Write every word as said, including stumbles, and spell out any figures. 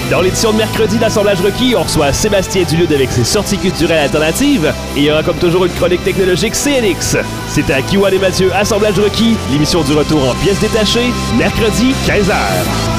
Dans l'édition de mercredi d'Assemblage requis, on reçoit Sébastien Dulude avec ses sorties culturelles alternatives et il y aura comme toujours une chronique technologique C N X. C'était à Kiwan et Mathieu, Assemblage requis, l'émission du retour en pièces détachées, mercredi, quinze heures.